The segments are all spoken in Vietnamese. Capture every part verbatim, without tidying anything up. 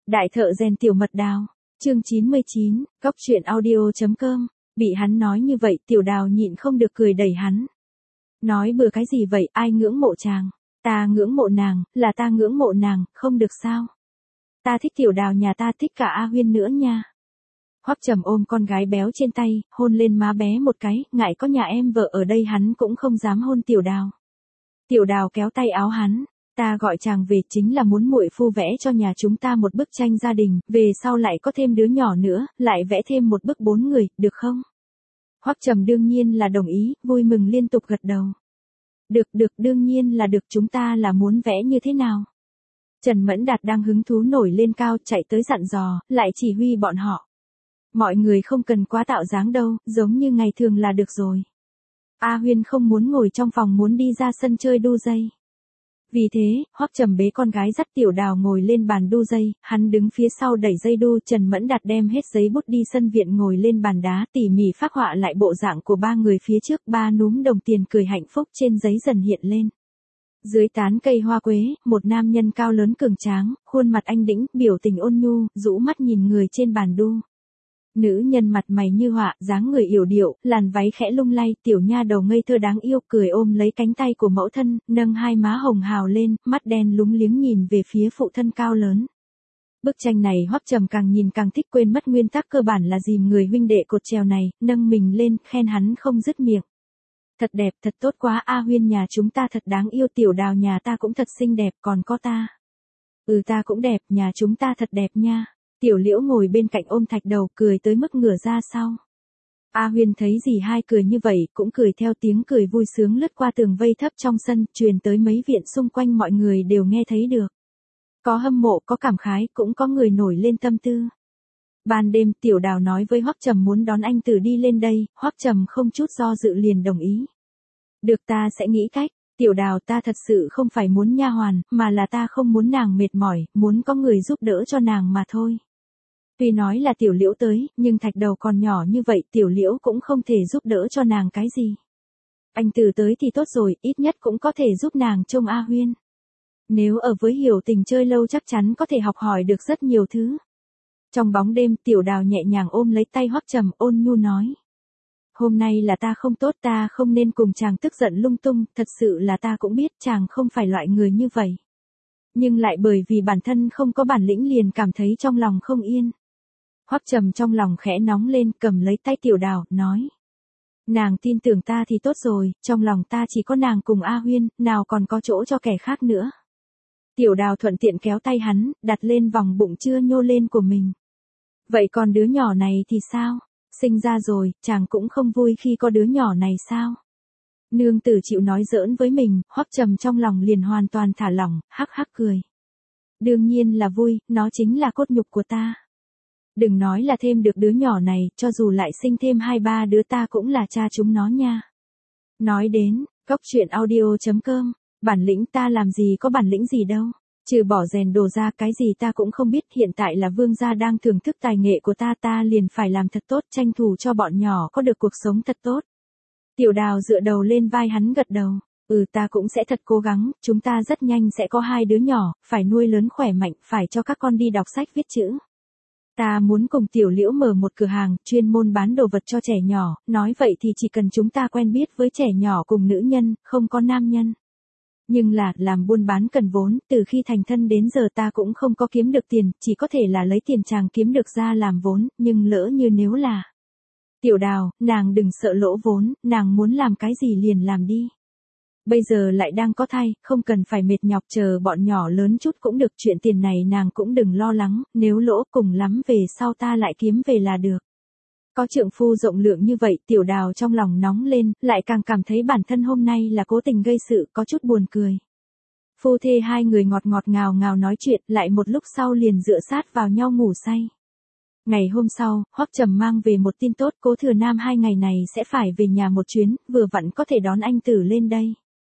Đại thợ rèn Tiểu Mật Đào, chương chín mươi chín, cóc truyện audio.com, bị hắn nói như vậy Tiểu Đào nhịn không được cười đẩy hắn. Nói bừa cái gì vậy, ai ngưỡng mộ chàng? Ta ngưỡng mộ nàng, là ta ngưỡng mộ nàng, không được sao? Ta thích Tiểu Đào nhà ta, thích cả A Huyên nữa nha. Hoắc Trầm ôm con gái béo trên tay, hôn lên má bé một cái, ngại có nhà em vợ ở đây hắn cũng không dám hôn Tiểu Đào. Tiểu Đào kéo tay áo hắn, ta gọi chàng về chính là muốn muội phu vẽ cho nhà chúng ta một bức tranh gia đình, về sau lại có thêm đứa nhỏ nữa, lại vẽ thêm một bức bốn người, được không? Hoắc Trầm đương nhiên là đồng ý, vui mừng liên tục gật đầu. Được được đương nhiên là được, chúng ta là muốn vẽ như thế nào? Trần Mẫn Đạt đang hứng thú nổi lên cao, chạy tới dặn dò, lại chỉ huy bọn họ. Mọi người không cần quá tạo dáng đâu, giống như ngày thường là được rồi. A Huyên không muốn ngồi trong phòng, muốn đi ra sân chơi đu dây. Vì thế, Hoắc Trầm bế con gái dắt Tiểu Đào ngồi lên bàn đu dây, hắn đứng phía sau đẩy dây đu, Trần Mẫn Đạt đem hết giấy bút đi sân viện ngồi lên bàn đá tỉ mỉ phác họa lại bộ dạng của ba người phía trước, ba núm đồng tiền cười hạnh phúc trên giấy dần hiện lên. Dưới tán cây hoa quế, một nam nhân cao lớn cường tráng, khuôn mặt anh đĩnh, biểu tình ôn nhu, rũ mắt nhìn người trên bàn đu. Nữ nhân mặt mày như họa, dáng người yểu điệu, làn váy khẽ lung lay, tiểu nha đầu ngây thơ đáng yêu, cười ôm lấy cánh tay của mẫu thân, nâng hai má hồng hào lên, mắt đen lúng liếng nhìn về phía phụ thân cao lớn. Bức tranh này Hoắc Trầm càng nhìn càng thích, quên mất nguyên tắc cơ bản là dìm người huynh đệ cột trèo này, nâng mình lên, khen hắn không dứt miệng. Thật đẹp, thật tốt quá, A Huyên nhà chúng ta thật đáng yêu, Tiểu Đào nhà ta cũng thật xinh đẹp, còn có ta. Ừ ta cũng đẹp, nhà chúng ta thật đẹp nha. Tiểu Liễu ngồi bên cạnh ôm thạch đầu, cười tới mức ngửa ra sau. A Huyên thấy dì hai cười như vậy, cũng cười theo, tiếng cười vui sướng lướt qua tường vây thấp trong sân, truyền tới mấy viện xung quanh, mọi người đều nghe thấy được. Có hâm mộ, có cảm khái, cũng có người nổi lên tâm tư. Ban đêm, Tiểu Đào nói với Hoắc Trầm muốn đón anh Tử đi lên đây, Hoắc Trầm không chút do dự liền đồng ý. Được, ta sẽ nghĩ cách. Tiểu Đào, ta thật sự không phải muốn nha hoàn, mà là ta không muốn nàng mệt mỏi, muốn có người giúp đỡ cho nàng mà thôi. Tuy nói là Tiểu Liễu tới, nhưng thạch đầu còn nhỏ như vậy, Tiểu Liễu cũng không thể giúp đỡ cho nàng cái gì. Anh Tử tới thì tốt rồi, ít nhất cũng có thể giúp nàng trông A Huyên. Nếu ở với Hiểu Tình chơi lâu chắc chắn có thể học hỏi được rất nhiều thứ. Trong bóng đêm, Tiểu Đào nhẹ nhàng ôm lấy tay Hoắc Trầm, ôn nhu nói. Hôm nay là ta không tốt, ta không nên cùng chàng tức giận lung tung, thật sự là ta cũng biết chàng không phải loại người như vậy. Nhưng lại bởi vì bản thân không có bản lĩnh liền cảm thấy trong lòng không yên. Hoắc Trầm trong lòng khẽ nóng lên, cầm lấy tay Tiểu Đào, nói. Nàng tin tưởng ta thì tốt rồi, trong lòng ta chỉ có nàng cùng A Huyên, nào còn có chỗ cho kẻ khác nữa. Tiểu Đào thuận tiện kéo tay hắn, đặt lên vòng bụng chưa nhô lên của mình. Vậy còn đứa nhỏ này thì sao? Sinh ra rồi, chàng cũng không vui khi có đứa nhỏ này sao? Nương tử chịu nói giỡn với mình, Hoắc Trầm trong lòng liền hoàn toàn thả lỏng, hắc hắc cười. Đương nhiên là vui, nó chính là cốt nhục của ta. Đừng nói là thêm được đứa nhỏ này, cho dù lại sinh thêm hai ba đứa ta cũng là cha chúng nó nha. Nói đến, cóc truyện audio.com, bản lĩnh ta làm gì có bản lĩnh gì đâu. Trừ bỏ rèn đồ ra cái gì ta cũng không biết, hiện tại là vương gia đang thưởng thức tài nghệ của ta, ta liền phải làm thật tốt, tranh thủ cho bọn nhỏ có được cuộc sống thật tốt. Tiểu Đào dựa đầu lên vai hắn gật đầu, ừ ta cũng sẽ thật cố gắng, chúng ta rất nhanh sẽ có hai đứa nhỏ, phải nuôi lớn khỏe mạnh, phải cho các con đi đọc sách viết chữ. Ta muốn cùng Tiểu Liễu mở một cửa hàng, chuyên môn bán đồ vật cho trẻ nhỏ, nói vậy thì chỉ cần chúng ta quen biết với trẻ nhỏ cùng nữ nhân, không có nam nhân. Nhưng là, làm buôn bán cần vốn, từ khi thành thân đến giờ ta cũng không có kiếm được tiền, chỉ có thể là lấy tiền chàng kiếm được ra làm vốn, nhưng lỡ như nếu là... Tiểu Đào, nàng đừng sợ lỗ vốn, nàng muốn làm cái gì liền làm đi. Bây giờ lại đang có thai, không cần phải mệt nhọc chờ bọn nhỏ lớn chút cũng được, chuyện tiền này nàng cũng đừng lo lắng, nếu lỗ cùng lắm về sau ta lại kiếm về là được. Có trượng phu rộng lượng như vậy, Tiểu Đào trong lòng nóng lên, lại càng cảm thấy bản thân hôm nay là cố tình gây sự, có chút buồn cười. Phu thê hai người ngọt ngọt ngào ngào nói chuyện, lại một lúc sau liền dựa sát vào nhau ngủ say. Ngày hôm sau, Hoắc Trầm mang về một tin tốt, Cố Thừa Nam hai ngày này sẽ phải về nhà một chuyến, vừa vặn có thể đón anh Tử lên đây.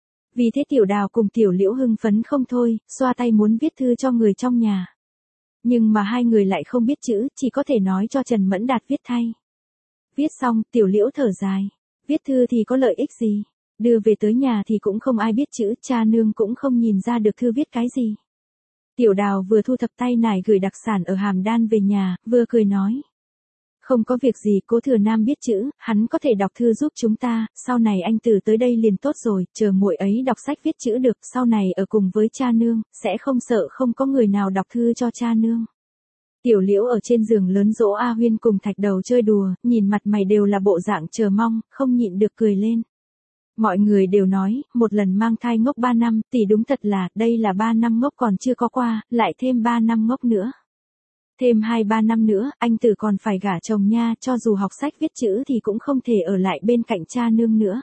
Vì thế Tiểu Đào cùng Tiểu Liễu hưng phấn không thôi, xoa tay muốn viết thư cho người trong nhà. Nhưng mà hai người lại không biết chữ, chỉ có thể nói cho Trần Mẫn Đạt viết thay. Viết xong, Tiểu Liễu thở dài. Viết thư thì có lợi ích gì? Đưa về tới nhà thì cũng không ai biết chữ, cha nương cũng không nhìn ra được thư viết cái gì. Tiểu Đào vừa thu thập tay nải gửi đặc sản ở Hàm Đan về nhà, vừa cười nói. Không có việc gì, Cố Thừa Nam biết chữ, hắn có thể đọc thư giúp chúng ta, sau này anh từ tới đây liền tốt rồi, chờ muội ấy đọc sách viết chữ được, sau này ở cùng với cha nương, sẽ không sợ không có người nào đọc thư cho cha nương. Tiểu Liễu ở trên giường lớn dỗ A Huyên cùng Thạch Đầu chơi đùa, nhìn mặt mày đều là bộ dạng chờ mong, không nhịn được cười lên. Mọi người đều nói, một lần mang thai ngốc ba năm, tỷ đúng thật là, đây là ba năm ngốc còn chưa có qua, lại thêm ba năm ngốc nữa. Thêm hai ba năm nữa, anh tử còn phải gả chồng nha, cho dù học sách viết chữ thì cũng không thể ở lại bên cạnh cha nương nữa.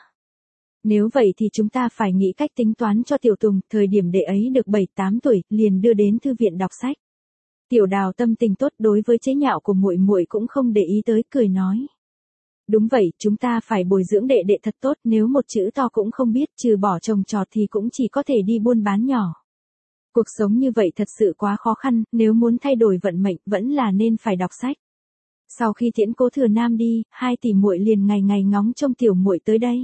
Nếu vậy thì chúng ta phải nghĩ cách tính toán cho Tiểu Tùng, thời điểm đệ ấy được bảy tám tuổi, liền đưa đến thư viện đọc sách. Tiểu Đào tâm tình tốt, đối với chế nhạo của muội muội cũng không để ý tới, cười nói. Đúng vậy, chúng ta phải bồi dưỡng đệ đệ thật tốt, nếu một chữ to cũng không biết, trừ bỏ trồng trọt thì cũng chỉ có thể đi buôn bán nhỏ. Cuộc sống như vậy thật sự quá khó khăn, nếu muốn thay đổi vận mệnh vẫn là nên phải đọc sách. Sau khi tiễn Cố Thừa Nam đi, hai tỷ muội liền ngày ngày ngóng trông tiểu muội tới đây.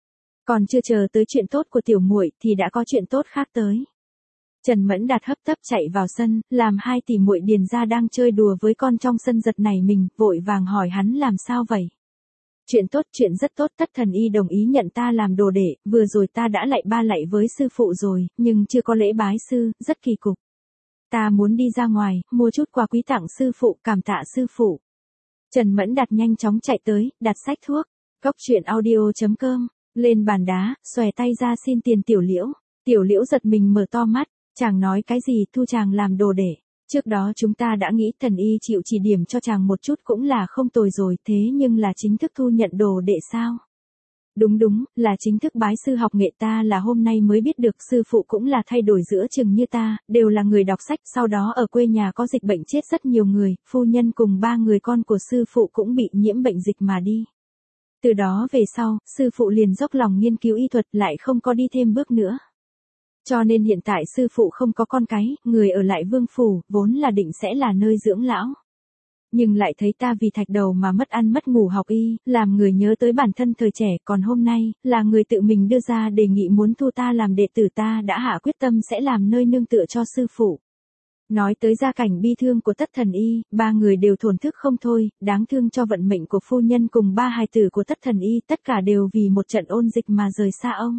Còn chưa chờ tới chuyện tốt của tiểu muội thì đã có chuyện tốt khác tới. Trần Mẫn Đạt hấp tấp chạy vào sân, làm hai tỷ muội Điền gia đang chơi đùa với con trong sân giật nảy mình, vội vàng hỏi hắn làm sao vậy. Chuyện tốt, chuyện rất tốt, Tất Thần Y đồng ý nhận ta làm đồ đệ, vừa rồi ta đã lạy ba lạy với sư phụ rồi, nhưng chưa có lễ bái sư, rất kỳ cục. Ta muốn đi ra ngoài, mua chút quà quý tặng sư phụ, cảm tạ sư phụ. Trần Mẫn Đạt nhanh chóng chạy tới, đặt sách thuốc, cốc truyện audio chấm com, lên bàn đá, xòe tay ra xin tiền Tiểu Liễu. Tiểu Liễu giật mình mở to mắt, chàng nói cái gì, thu chàng làm đồ đệ. Trước đó chúng ta đã nghĩ Thần Y chịu chỉ điểm cho chàng một chút cũng là không tồi rồi, thế nhưng là chính thức thu nhận đồ đệ sao? Đúng đúng, là chính thức bái sư học nghệ, ta là hôm nay mới biết được, sư phụ cũng là thay đổi giữa chừng như ta, đều là người đọc sách, sau đó ở quê nhà có dịch bệnh chết rất nhiều người, phu nhân cùng ba người con của sư phụ cũng bị nhiễm bệnh dịch mà đi. Từ đó về sau, sư phụ liền dốc lòng nghiên cứu y thuật, lại không có đi thêm bước nữa. Cho nên hiện tại sư phụ không có con cái, người ở lại Vương Phủ, vốn là định sẽ là nơi dưỡng lão. Nhưng lại thấy ta vì Thạch Đầu mà mất ăn mất ngủ học y, làm người nhớ tới bản thân thời trẻ, còn hôm nay, là người tự mình đưa ra đề nghị muốn thu ta làm đệ tử, ta đã hạ quyết tâm sẽ làm nơi nương tựa cho sư phụ. Nói tới gia cảnh bi thương của Tất Thần Y, ba người đều thổn thức không thôi, đáng thương cho vận mệnh của phu nhân cùng ba hài tử của Tất Thần Y, tất cả đều vì một trận ôn dịch mà rời xa ông.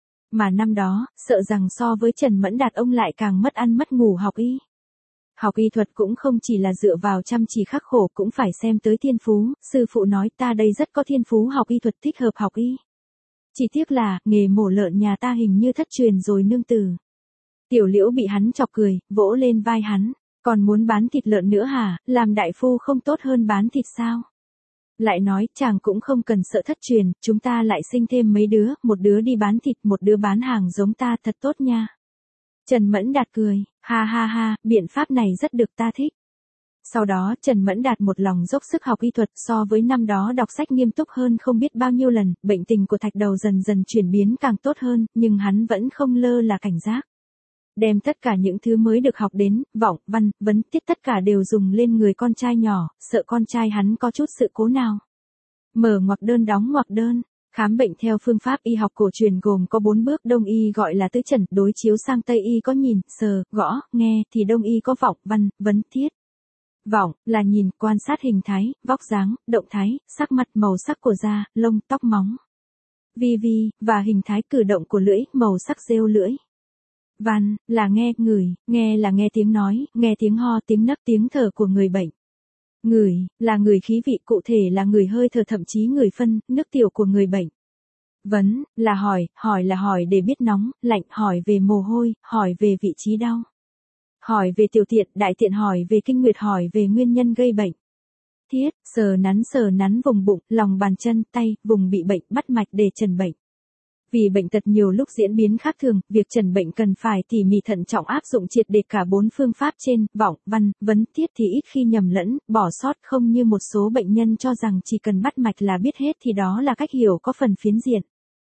Mà năm đó, sợ rằng so với Trần Mẫn Đạt ông lại càng mất ăn mất ngủ học y. Học y thuật cũng không chỉ là dựa vào chăm chỉ khắc khổ, cũng phải xem tới thiên phú, sư phụ nói ta đây rất có thiên phú học y thuật, thích hợp học y. Chỉ tiếc là, nghề mổ lợn nhà ta hình như thất truyền rồi nương tử. Tiểu Liễu bị hắn chọc cười, vỗ lên vai hắn, còn muốn bán thịt lợn nữa hả, làm đại phu không tốt hơn bán thịt sao? Lại nói, chàng cũng không cần sợ thất truyền, chúng ta lại sinh thêm mấy đứa, một đứa đi bán thịt, một đứa bán hàng giống ta, thật tốt nha. Trần Mẫn Đạt cười, ha ha ha, biện pháp này rất được, ta thích. Sau đó, Trần Mẫn Đạt một lòng dốc sức học y thuật, so với năm đó đọc sách nghiêm túc hơn không biết bao nhiêu lần, bệnh tình của Thạch Đầu dần dần chuyển biến càng tốt hơn, nhưng hắn vẫn không lơ là cảnh giác. Đem tất cả những thứ mới được học đến, vọng, văn, vấn, tiết tất cả đều dùng lên người con trai nhỏ, sợ con trai hắn có chút sự cố nào. Mở ngoặc đơn đóng ngoặc đơn, khám bệnh theo phương pháp y học cổ truyền gồm có bốn bước, Đông y gọi là tứ trần, đối chiếu sang Tây y có nhìn, sờ, gõ, nghe, thì Đông y có vọng, văn, vấn, tiết. Vọng, là nhìn, quan sát hình thái, vóc dáng, động thái, sắc mặt, màu sắc của da, lông, tóc móng. Vi vi, và hình thái cử động của lưỡi, màu sắc rêu lưỡi. Văn, là nghe, ngửi, nghe là nghe tiếng nói, nghe tiếng ho, tiếng nấc, tiếng thở của người bệnh. Ngửi, là ngửi khí vị, cụ thể là ngửi hơi thở, thậm chí ngửi phân, nước tiểu của người bệnh. Vấn, là hỏi, hỏi là hỏi để biết nóng, lạnh, hỏi về mồ hôi, hỏi về vị trí đau. Hỏi về tiểu tiện, đại tiện, hỏi về kinh nguyệt, hỏi về nguyên nhân gây bệnh. Thiết, sờ nắn sờ nắn vùng bụng, lòng bàn chân, tay, vùng bị bệnh, bắt mạch để trần bệnh. Vì bệnh tật nhiều lúc diễn biến khác thường, việc trần bệnh cần phải tỉ mỉ thận trọng áp dụng triệt để cả bốn phương pháp trên, vọng, văn, vấn, tiết thì ít khi nhầm lẫn, bỏ sót, không như một số bệnh nhân cho rằng chỉ cần bắt mạch là biết hết thì đó là cách hiểu có phần phiến diện.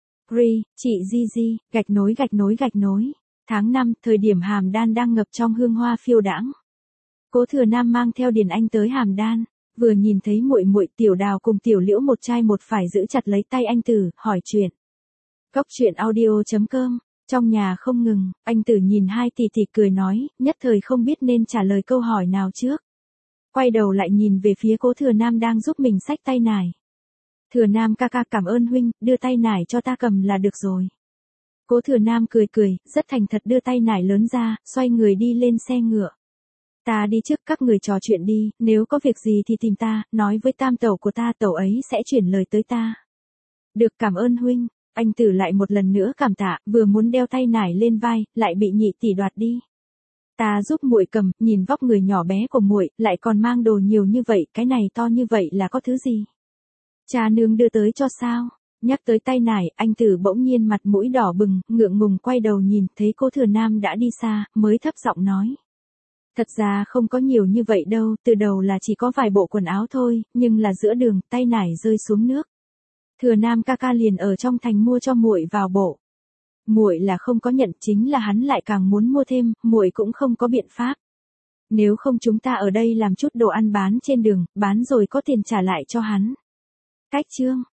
Ri, chị Di Di, gạch nối gạch nối gạch nối. Tháng năm, thời điểm Hàm Đan đang ngập trong hương hoa phiêu đãng. Cố Thừa Nam mang theo Điền Anh tới Hàm Đan, vừa nhìn thấy muội muội Tiểu Đào cùng Tiểu Liễu một trai một phải giữ chặt lấy tay anh Tử, hỏi chuyện. cốc truyện audio chấm com Trong nhà không ngừng, anh Tử nhìn hai tỷ tỷ cười nói, nhất thời không biết nên trả lời câu hỏi nào trước. Quay đầu lại nhìn về phía Cố Thừa Nam đang giúp mình xách tay nải. Thừa Nam ca ca cảm ơn huynh, đưa tay nải cho ta cầm là được rồi. Cố Thừa Nam cười cười, rất thành thật đưa tay nải lớn ra, xoay người đi lên xe ngựa. Ta đi trước, các người trò chuyện đi, nếu có việc gì thì tìm ta, nói với tam tẩu của ta, tẩu ấy sẽ chuyển lời tới ta. Được, cảm ơn huynh. Anh Tử lại một lần nữa cảm tạ, vừa muốn đeo tay nải lên vai, lại bị nhị tỷ đoạt đi. Ta giúp muội cầm, nhìn vóc người nhỏ bé của muội, lại còn mang đồ nhiều như vậy, cái này to như vậy là có thứ gì? Cha nương đưa tới cho sao? Nhắc tới tay nải, anh Tử bỗng nhiên mặt mũi đỏ bừng, ngượng ngùng quay đầu nhìn, thấy Cố Thừa Nam đã đi xa, mới thấp giọng nói. Thật ra không có nhiều như vậy đâu, từ đầu là chỉ có vài bộ quần áo thôi, nhưng là giữa đường, tay nải rơi xuống nước. Thừa Nam ca ca liền ở trong thành mua cho muội vào bộ. Muội là không có nhận, chính là hắn lại càng muốn mua thêm, muội cũng không có biện pháp. Nếu không chúng ta ở đây làm chút đồ ăn bán trên đường, bán rồi có tiền trả lại cho hắn. Cách chương